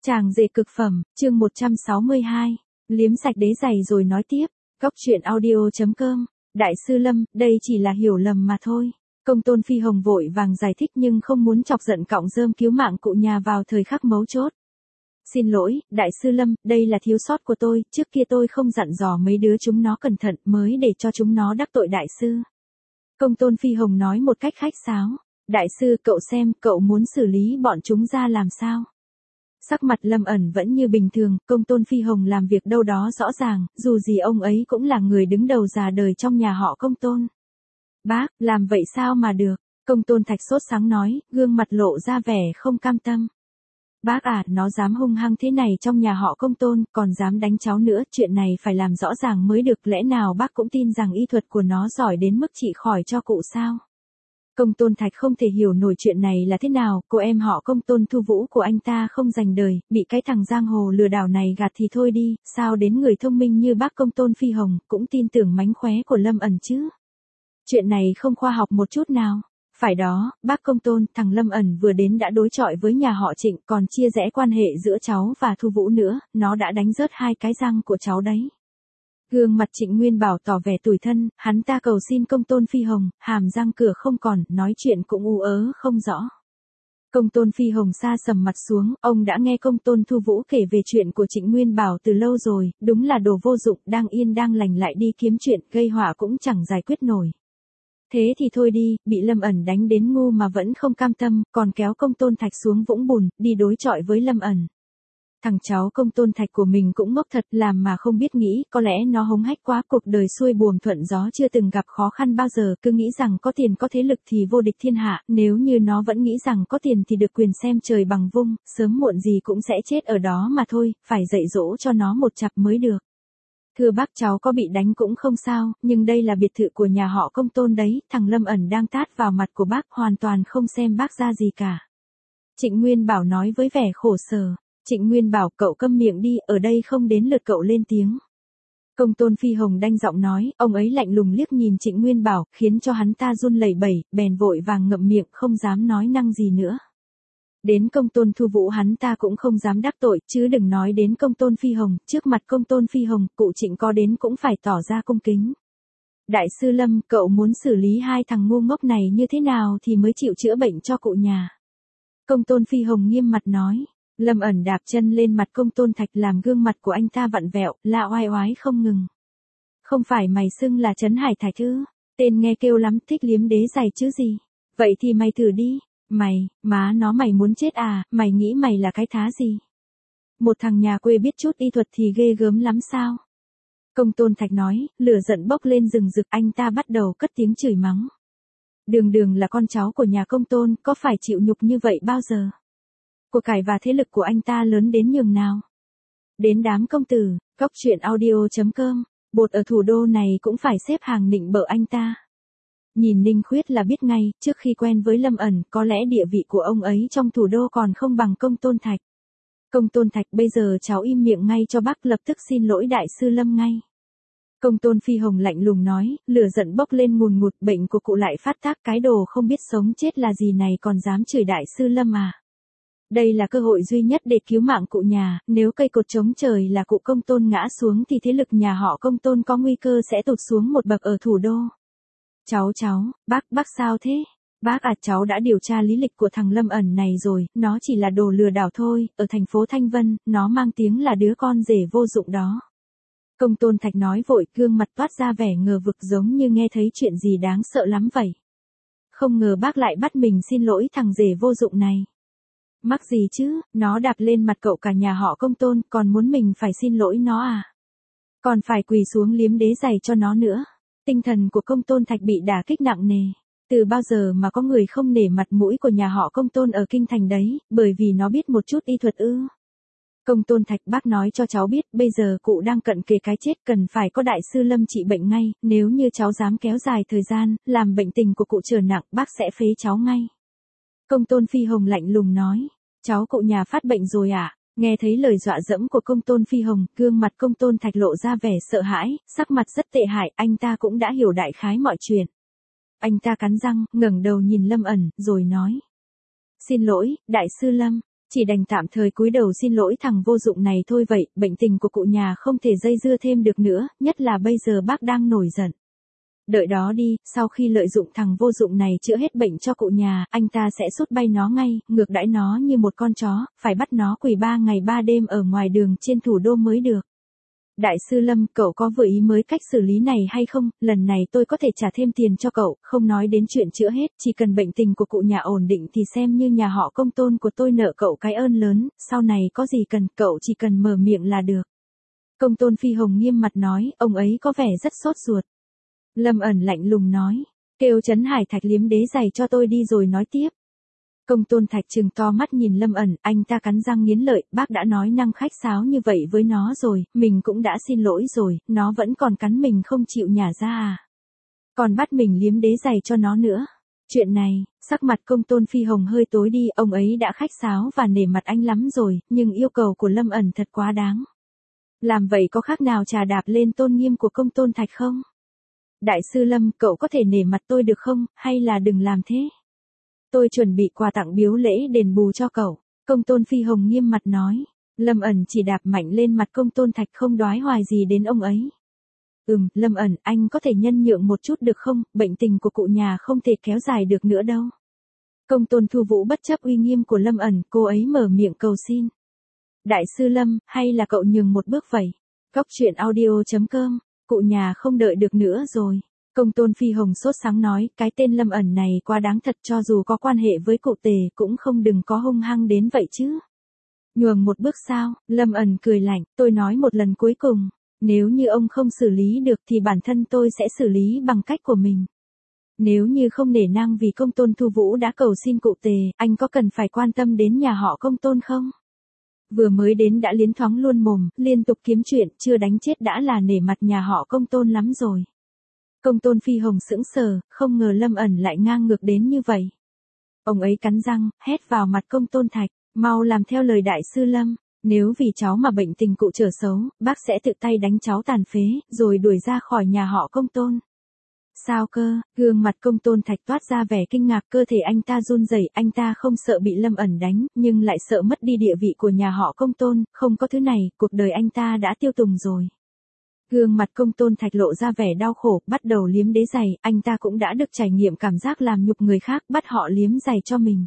Chàng rể cực phẩm, chương 162. Liếm sạch đế giày rồi nói tiếp. Góc truyện audio.com. Đại sư Lâm, đây chỉ là hiểu lầm mà thôi. Công tôn Phi Hồng vội vàng giải thích nhưng không muốn chọc giận cọng rơm cứu mạng cụ nhà vào thời khắc mấu chốt. Xin lỗi, Đại sư Lâm, đây là thiếu sót của tôi, trước kia tôi không dặn dò mấy đứa chúng nó cẩn thận mới để cho chúng nó đắc tội Đại sư. Công tôn Phi Hồng nói một cách khách sáo. Đại sư, cậu xem, cậu muốn xử lý bọn chúng ra làm sao? Sắc mặt Lâm ẩn vẫn như bình thường, công tôn Phi Hồng làm việc đâu đó rõ ràng, dù gì ông ấy cũng là người đứng đầu già đời trong nhà họ công tôn. Bác, làm vậy sao mà được? Công tôn Thạch sốt sáng nói, gương mặt lộ ra vẻ không cam tâm. Bác à, nó dám hung hăng thế này trong nhà họ công tôn, còn dám đánh cháu nữa, chuyện này phải làm rõ ràng mới được, lẽ nào bác cũng tin rằng y thuật của nó giỏi đến mức trị khỏi cho cụ sao? Công tôn Thạch không thể hiểu nổi chuyện này là thế nào, cô em họ công tôn Thu Vũ của anh ta không dành đời, bị cái thằng giang hồ lừa đảo này gạt thì thôi đi, sao đến người thông minh như bác công tôn Phi Hồng, cũng tin tưởng mánh khóe của Lâm ẩn chứ? Chuyện này không khoa học một chút nào. Phải đó, bác công tôn, thằng Lâm ẩn vừa đến đã đối chọi với nhà họ Trịnh, còn chia rẽ quan hệ giữa cháu và Thu Vũ nữa, nó đã đánh rớt hai cái răng của cháu đấy. Gương mặt Trịnh Nguyên Bảo tỏ vẻ tủi thân, hắn ta cầu xin công tôn Phi Hồng, hàm răng cửa không còn, nói chuyện cũng u ớ không rõ. Công tôn Phi Hồng sa sầm mặt xuống, ông đã nghe công tôn Thu Vũ kể về chuyện của Trịnh Nguyên Bảo từ lâu rồi, đúng là đồ vô dụng, đang yên đang lành lại đi kiếm chuyện, gây họa cũng chẳng giải quyết nổi. Thế thì thôi đi, bị Lâm ẩn đánh đến ngu mà vẫn không cam tâm, còn kéo công tôn Thạch xuống vũng bùn, đi đối chọi với Lâm ẩn. Thằng cháu công tôn Thạch của mình cũng ngốc thật, làm mà không biết nghĩ, có lẽ nó hống hách quá, cuộc đời xuôi buồm thuận gió chưa từng gặp khó khăn bao giờ, cứ nghĩ rằng có tiền có thế lực thì vô địch thiên hạ, nếu như nó vẫn nghĩ rằng có tiền thì được quyền xem trời bằng vung, sớm muộn gì cũng sẽ chết ở đó mà thôi, phải dạy dỗ cho nó một chặp mới được. Thưa bác, cháu có bị đánh cũng không sao, nhưng đây là biệt thự của nhà họ công tôn đấy, thằng Lâm ẩn đang tát vào mặt của bác, hoàn toàn không xem bác ra gì cả. Trịnh Nguyên Bảo nói với vẻ khổ sở. Trịnh Nguyên Bảo, cậu câm miệng đi, ở đây không đến lượt cậu lên tiếng. Công tôn Phi Hồng đanh giọng nói, ông ấy lạnh lùng liếc nhìn Trịnh Nguyên Bảo, khiến cho hắn ta run lẩy bẩy, bèn vội vàng ngậm miệng, không dám nói năng gì nữa. Đến công tôn Thu Vũ hắn ta cũng không dám đắc tội, chứ đừng nói đến công tôn Phi Hồng, trước mặt công tôn Phi Hồng, cụ Trịnh có đến cũng phải tỏ ra cung kính. Đại sư Lâm, cậu muốn xử lý hai thằng ngu ngốc này như thế nào thì mới chịu chữa bệnh cho cụ nhà? Công tôn Phi Hồng nghiêm mặt nói. Lâm ẩn đạp chân lên mặt công tôn Thạch làm gương mặt của anh ta vặn vẹo, la oai oái không ngừng. Không phải mày xưng là Trấn Hải Thạch ư? Tên nghe kêu lắm, thích liếm đế giày chứ gì? Vậy thì mày thử đi. Mày, má nó mày muốn chết à, mày nghĩ mày là cái thá gì? Một thằng nhà quê biết chút y thuật thì ghê gớm lắm sao? Công tôn Thạch nói, lửa giận bốc lên rừng rực, anh ta bắt đầu cất tiếng chửi mắng. Đường đường là con cháu của nhà công tôn, có phải chịu nhục như vậy bao giờ? Của cải và thế lực của anh ta lớn đến nhường nào? Đến đám công tử, góc truyện audio.com, bột ở thủ đô này cũng phải xếp hàng nịnh bợ anh ta. Nhìn Ninh Khuyết là biết ngay, trước khi quen với Lâm ẩn, có lẽ địa vị của ông ấy trong thủ đô còn không bằng công tôn Thạch. Công tôn Thạch, bây giờ cháu im miệng ngay cho bác, lập tức xin lỗi đại sư Lâm ngay. Công tôn Phi Hồng lạnh lùng nói, lửa giận bốc lên ngùn ngụt, bệnh của cụ lại phát tác, cái đồ không biết sống chết là gì này còn dám chửi đại sư Lâm à. Đây là cơ hội duy nhất để cứu mạng cụ nhà, nếu cây cột chống trời là cụ công tôn ngã xuống thì thế lực nhà họ công tôn có nguy cơ sẽ tụt xuống một bậc ở thủ đô. Cháu, bác sao thế? Bác à, cháu đã điều tra lý lịch của thằng Lâm ẩn này rồi, nó chỉ là đồ lừa đảo thôi, ở thành phố Thanh Vân, nó mang tiếng là đứa con rể vô dụng đó. Công tôn Thạch nói vội, gương mặt toát ra vẻ ngờ vực giống như nghe thấy chuyện gì đáng sợ lắm vậy. Không ngờ bác lại bắt mình xin lỗi thằng rể vô dụng này. Mắc gì chứ, nó đạp lên mặt cậu cả nhà họ công tôn, còn muốn mình phải xin lỗi nó à? Còn phải quỳ xuống liếm đế giày cho nó nữa. Tinh thần của công tôn Thạch bị đả kích nặng nề. Từ bao giờ mà có người không nể mặt mũi của nhà họ công tôn ở kinh thành đấy, bởi vì nó biết một chút y thuật ư? Công tôn Thạch, bác nói cho cháu biết, bây giờ cụ đang cận kề cái chết, cần phải có đại sư Lâm trị bệnh ngay, nếu như cháu dám kéo dài thời gian, làm bệnh tình của cụ trở nặng, bác sẽ phế cháu ngay. Công tôn Phi Hồng lạnh lùng nói, cháu cụ nhà phát bệnh rồi à? Nghe thấy lời dọa dẫm của công tôn Phi Hồng, gương mặt công tôn Thạch lộ ra vẻ sợ hãi, sắc mặt rất tệ hại, anh ta cũng đã hiểu đại khái mọi chuyện. Anh ta cắn răng, ngẩng đầu nhìn Lâm ẩn, rồi nói. Xin lỗi, đại sư Lâm, chỉ đành tạm thời cúi đầu xin lỗi thằng vô dụng này thôi vậy, bệnh tình của cụ nhà không thể dây dưa thêm được nữa, nhất là bây giờ bác đang nổi giận. Đợi đó đi, sau khi lợi dụng thằng vô dụng này chữa hết bệnh cho cụ nhà, anh ta sẽ sút bay nó ngay, ngược đãi nó như một con chó, phải bắt nó quỳ 3 ngày 3 đêm ở ngoài đường trên thủ đô mới được. Đại sư Lâm, cậu có vừa ý mới cách xử lý này hay không? Lần này tôi có thể trả thêm tiền cho cậu, không nói đến chuyện chữa hết, chỉ cần bệnh tình của cụ nhà ổn định thì xem như nhà họ Công Tôn của tôi nợ cậu cái ơn lớn, sau này có gì cần, cậu chỉ cần mở miệng là được. Công Tôn Phi Hồng nghiêm mặt nói, ông ấy có vẻ rất sốt ruột. Lâm Ẩn lạnh lùng nói, kêu Trấn Hải Thạch liếm đế giày cho tôi đi rồi nói tiếp. Công Tôn Thạch trừng to mắt nhìn Lâm Ẩn, anh ta cắn răng nghiến lợi, bác đã nói năng khách sáo như vậy với nó rồi, mình cũng đã xin lỗi rồi, nó vẫn còn cắn mình không chịu nhả ra à. Còn bắt mình liếm đế giày cho nó nữa. Chuyện này, sắc mặt Công Tôn Phi Hồng hơi tối đi, ông ấy đã khách sáo và nể mặt anh lắm rồi, nhưng yêu cầu của Lâm Ẩn thật quá đáng. Làm vậy có khác nào trà đạp lên tôn nghiêm của Công Tôn Thạch không? Đại sư Lâm, cậu có thể nể mặt tôi được không, hay là đừng làm thế? Tôi chuẩn bị quà tặng biếu lễ đền bù cho cậu. Công Tôn Phi Hồng nghiêm mặt nói. Lâm Ẩn chỉ đạp mạnh lên mặt Công Tôn Thạch không đoái hoài gì đến ông ấy. Lâm Ẩn, anh có thể nhân nhượng một chút được không, bệnh tình của cụ nhà không thể kéo dài được nữa đâu. Công Tôn Thu Vũ bất chấp uy nghiêm của Lâm Ẩn, cô ấy mở miệng cầu xin. Đại sư Lâm, hay là cậu nhường một bước vậy? Góc truyện audio.com, cụ nhà không đợi được nữa rồi. Công Tôn Phi Hồng sốt sáng nói, cái tên Lâm Ẩn này quá đáng thật, cho dù có quan hệ với cụ Tề cũng không đừng có hung hăng đến vậy chứ. Nhường một bước sao? Lâm Ẩn cười lạnh, tôi nói một lần cuối cùng, nếu như ông không xử lý được thì bản thân tôi sẽ xử lý bằng cách của mình. Nếu như không nể nang vì Công Tôn Thu Vũ đã cầu xin cụ Tề, anh có cần phải quan tâm đến nhà họ Công Tôn không? Vừa mới đến đã liến thoáng luôn mồm, liên tục kiếm chuyện, chưa đánh chết đã là nể mặt nhà họ Công Tôn lắm rồi. Công Tôn Phi Hồng sững sờ, không ngờ Lâm Ẩn lại ngang ngược đến như vậy. Ông ấy cắn răng, hét vào mặt Công Tôn Thạch, mau làm theo lời đại sư Lâm, nếu vì cháu mà bệnh tình cụ trở xấu, bác sẽ tự tay đánh cháu tàn phế, rồi đuổi ra khỏi nhà họ Công Tôn. Sao cơ? Gương mặt Công Tôn Thạch toát ra vẻ kinh ngạc, cơ thể anh ta run rẩy, anh ta không sợ bị Lâm Ẩn đánh, nhưng lại sợ mất đi địa vị của nhà họ Công Tôn, không có thứ này, cuộc đời anh ta đã tiêu tùng rồi. Gương mặt Công Tôn Thạch lộ ra vẻ đau khổ, bắt đầu liếm đế giày, anh ta cũng đã được trải nghiệm cảm giác làm nhục người khác, bắt họ liếm giày cho mình.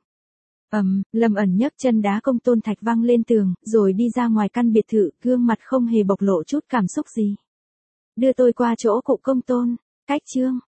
Lâm Ẩn nhấc chân đá Công Tôn Thạch văng lên tường, rồi đi ra ngoài căn biệt thự, gương mặt không hề bộc lộ chút cảm xúc gì. Đưa tôi qua chỗ cụ Công Tôn. Cách chương